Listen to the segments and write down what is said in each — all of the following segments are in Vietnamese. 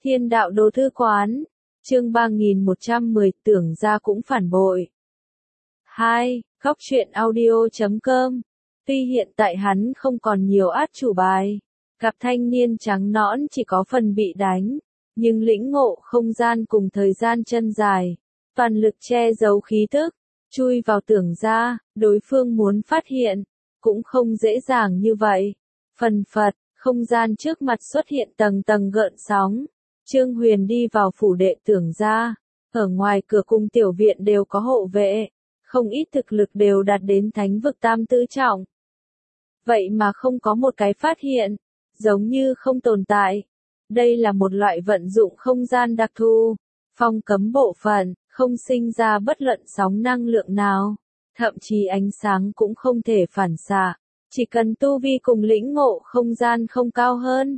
Thiên đạo đồ thư quán, chương 3110 tưởng ra cũng phản bội. 2. Góc truyện audio.com. Tuy hiện tại hắn không còn nhiều át chủ bài, gặp thanh niên trắng nõn chỉ có phần bị đánh, nhưng lĩnh ngộ không gian cùng thời gian chân dài, toàn lực che giấu khí thức, chui vào tưởng ra, đối phương muốn phát hiện, cũng không dễ dàng như vậy. Phần phật, không gian trước mặt xuất hiện tầng tầng gợn sóng. Trương Huyền đi vào phủ đệ tưởng ra, ở ngoài cửa cung tiểu viện đều có hộ vệ, không ít thực lực đều đạt đến thánh vực tam tứ trọng. Vậy mà không có một cái phát hiện, giống như không tồn tại. Đây là một loại vận dụng không gian đặc thù, phong cấm bộ phận, không sinh ra bất luận sóng năng lượng nào, thậm chí ánh sáng cũng không thể phản xạ, chỉ cần tu vi cùng lĩnh ngộ không gian không cao hơn,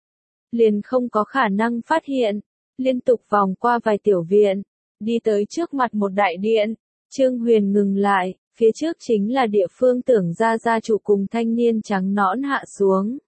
liền không có khả năng phát hiện. Liên tục vòng qua vài tiểu viện, đi tới trước mặt một đại điện, Trương Huyền ngừng lại, phía trước chính là địa phương tưởng ra gia chủ cùng thanh niên trắng nõn hạ xuống.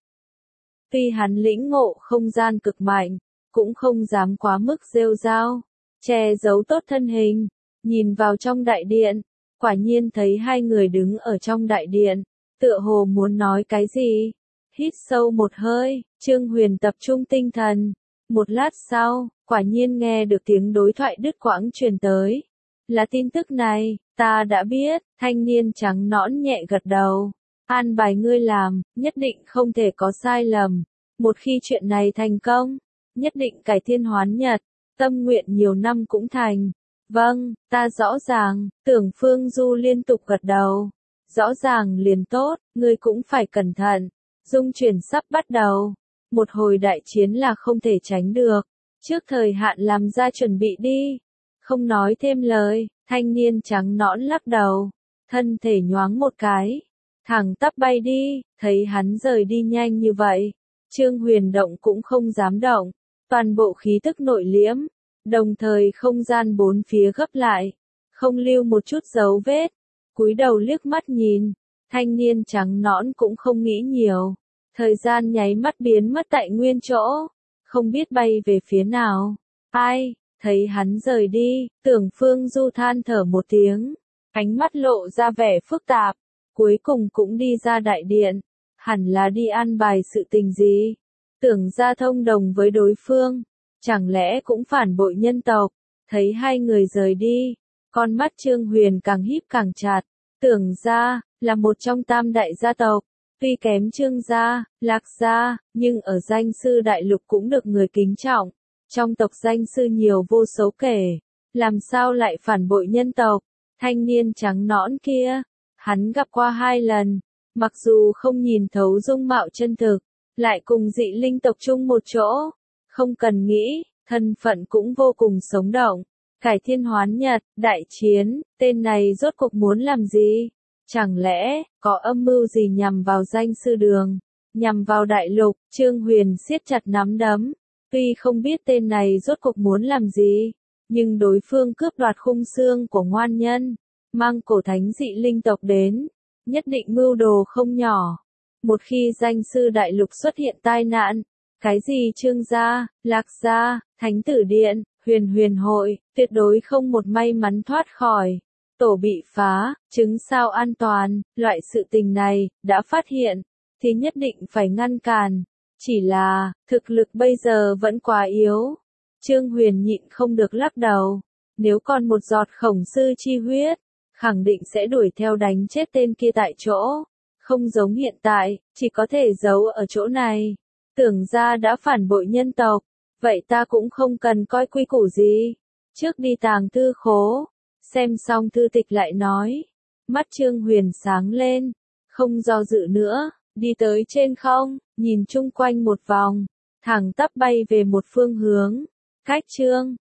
Tuy hắn lĩnh ngộ không gian cực mạnh, cũng không dám quá mức rêu rao, che giấu tốt thân hình, nhìn vào trong đại điện, quả nhiên thấy hai người đứng ở trong đại điện, tựa hồ muốn nói cái gì. Hít sâu một hơi, Trương Huyền tập trung tinh thần. Một lát sau, quả nhiên nghe được tiếng đối thoại đứt quãng truyền tới. Là tin tức này, ta đã biết, thanh niên trắng nõn nhẹ gật đầu. An bài ngươi làm, nhất định không thể có sai lầm. Một khi chuyện này thành công, nhất định cải thiên hoán nhật, tâm nguyện nhiều năm cũng thành. Vâng, ta rõ ràng, Tưởng Phương Du liên tục gật đầu. Rõ ràng liền tốt, ngươi cũng phải cẩn thận. Dung chuyển sắp bắt đầu. Một hồi đại chiến là không thể tránh được. Trước thời hạn làm ra chuẩn bị đi. Không nói thêm lời, thanh niên trắng nõn lắc đầu. Thân thể nhoáng một cái. Thẳng tắp bay đi, thấy hắn rời đi nhanh như vậy. Trương Huyền động cũng không dám động. Toàn bộ khí tức nội liễm. Đồng thời không gian bốn phía gấp lại. Không lưu một chút dấu vết. Cúi đầu liếc mắt nhìn. Thanh niên trắng nõn cũng không nghĩ nhiều. Thời gian nháy mắt biến mất tại nguyên chỗ. Không biết bay về phía nào. Ai, thấy hắn rời đi, Tưởng Phương Du than thở một tiếng. Ánh mắt lộ ra vẻ phức tạp. Cuối cùng cũng đi ra đại điện. Hẳn là đi an bài sự tình gì. Tưởng ra thông đồng với đối phương. Chẳng lẽ cũng phản bội nhân tộc. Thấy hai người rời đi. Con mắt Trương Huyền càng híp càng chặt. Tưởng ra, là một trong tam đại gia tộc. Tuy kém Trương gia, Lạc gia, nhưng ở danh sư đại lục cũng được người kính trọng. Trong tộc danh sư nhiều vô số kể. Làm sao lại phản bội nhân tộc? Thanh niên trắng nõn kia, hắn gặp qua 2 lần. Mặc dù không nhìn thấu dung mạo chân thực, lại cùng dị linh tộc chung một chỗ. Không cần nghĩ, thân phận cũng vô cùng sống động. Cải thiên hoán nhật, đại chiến, tên này rốt cuộc muốn làm gì? Chẳng lẽ, có âm mưu gì nhằm vào danh sư đường, nhằm vào đại lục? Trương Huyền siết chặt nắm đấm. Tuy không biết tên này rốt cuộc muốn làm gì, nhưng đối phương cướp đoạt khung xương của ngoan nhân, mang cổ thánh dị linh tộc đến, nhất định mưu đồ không nhỏ. Một khi danh sư đại lục xuất hiện tai nạn, cái gì Trương gia, Lạc gia, Thánh tử điện, Huyền hội, tuyệt đối không một may mắn thoát khỏi. Tổ bị phá, chứng sao an toàn, loại sự tình này, đã phát hiện, thì nhất định phải ngăn cản. Chỉ là, thực lực bây giờ vẫn quá yếu. Trương Huyền nhịn không được lắc đầu. Nếu còn một giọt khổng sư chi huyết, khẳng định sẽ đuổi theo đánh chết tên kia tại chỗ. Không giống hiện tại, chỉ có thể giấu ở chỗ này. Tưởng ra đã phản bội nhân tộc, vậy ta cũng không cần coi quy củ gì. Trước đi tàng thư khố. Xem xong thư tịch lại nói. Mắt Trương Huyền sáng lên. Không do dự nữa. Đi tới trên không. Nhìn chung quanh một vòng. Thẳng tắp bay về một phương hướng. Cách chương